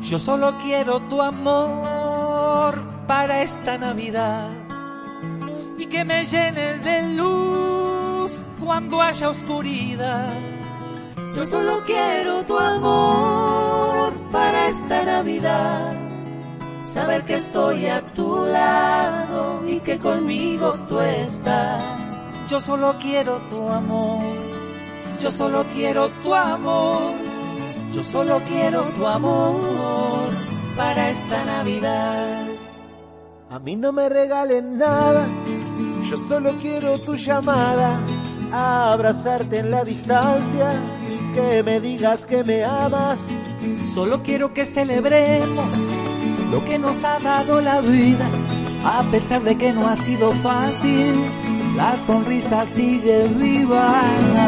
Yo solo quiero tu amor para esta Navidad y que me llenes de luz cuando haya oscuridad. Yo solo quiero tu amor para esta Navidad, saber que estoy a tu lado y que conmigo tú estás. Yo solo quiero tu amor, yo solo quiero tu amor, yo solo quiero tu amor para esta Navidad. A mí no me regalen nada, yo solo quiero tu llamada, a abrazarte en la distancia y que me digas que me amas. Solo quiero que celebremos lo que nos ha dado la vida, a pesar de que no ha sido fácil, la sonrisa sigue viva.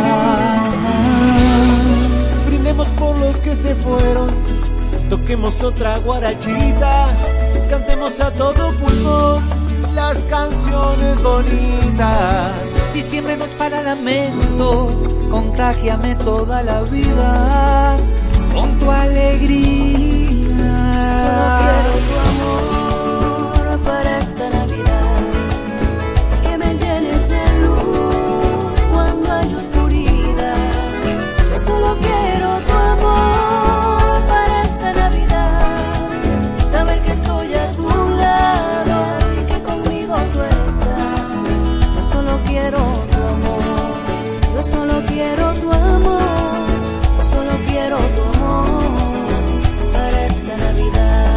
Brindemos por los que se fueron, toquemos otra guarachita, cantemos a todo pulmón las canciones bonitas. Diciembre no es para lamentos, contágiame toda la vida con tu alegría. Solo quiero tu amor para esta Navidad, que me llenes de luz cuando hay oscuridad. Yo solo quiero tu amor para esta Navidad, saber que estoy a tu lado y que conmigo tú estás. Yo solo quiero tu amor, yo solo quiero tu amor, yo solo quiero tu amor para esta Navidad.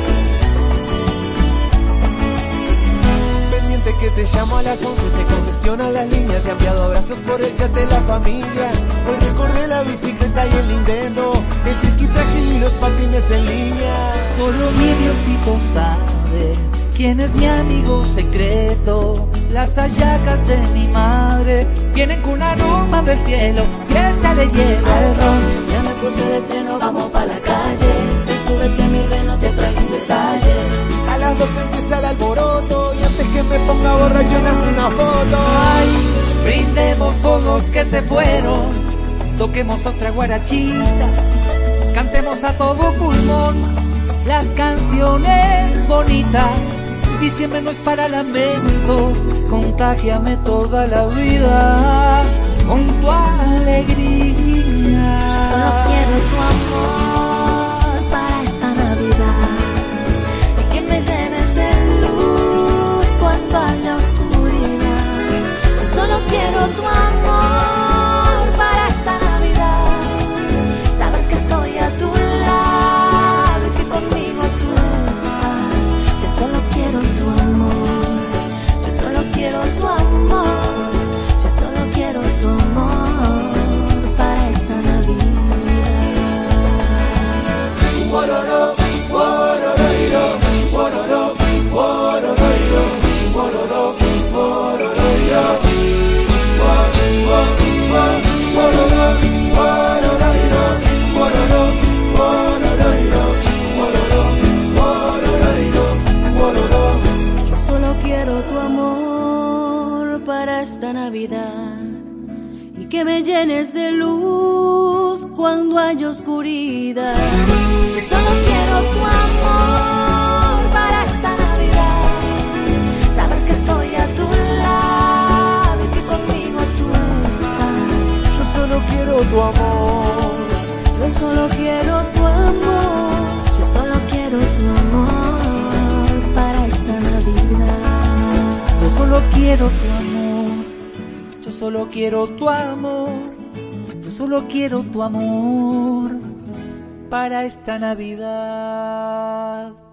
Pendiente que te llamo a las 11, se congestionan las líneas, ya enviado abrazos por el chat de la familia. Hoy recordé la bicicleta y el Nintendo, el triqui-traqui y los patines en línea. Solo mi Diosito sabe quién es mi amigo secreto. Las hallacas de mi madre vienen con un aroma del cielo y ella le lleva el ron. Ya me puse de estreno, vamos pa' la calle. Súbete a mi reno, te traigo un detalle. A las 12 empieza el alboroto y antes que me ponga borracho dame una foto. Ay, brindemos por los que se fueron, toquemos otra guarachita, cantemos a todo pulmón las canciones bonitas. Diciembre no es para lamentos, contágiame toda la vida con tu alegría. Yo solo quiero tu amor para esta Navidad, y que me llenes de luz cuando haya oscuridad. Yo solo quiero tu amor para esta Navidad, saber que estoy a tu lado y que conmigo tú estás. Yo solo quiero tu amor, yo solo quiero tu amor, yo solo quiero tu amor para esta Navidad. Wororo, wororoiro, wororo, wororoiro, wororo, wororoiro, wororo, wororoiro, wororo, wororoiro, wororo, wororoiro. Yo solo quiero tu amor para esta Navidad, y que me llenes de luz cuando hay oscuridad. Yo solo quiero tu amor para esta Navidad, saber que estoy a tu lado y que conmigo tú estás. Yo solo quiero tu amor, Yo solo quiero tu amor, yo solo quiero tu amor para esta Navidad. Yo solo quiero tu amor, yo solo quiero tu amor, yo solo quiero tu amor para esta Navidad.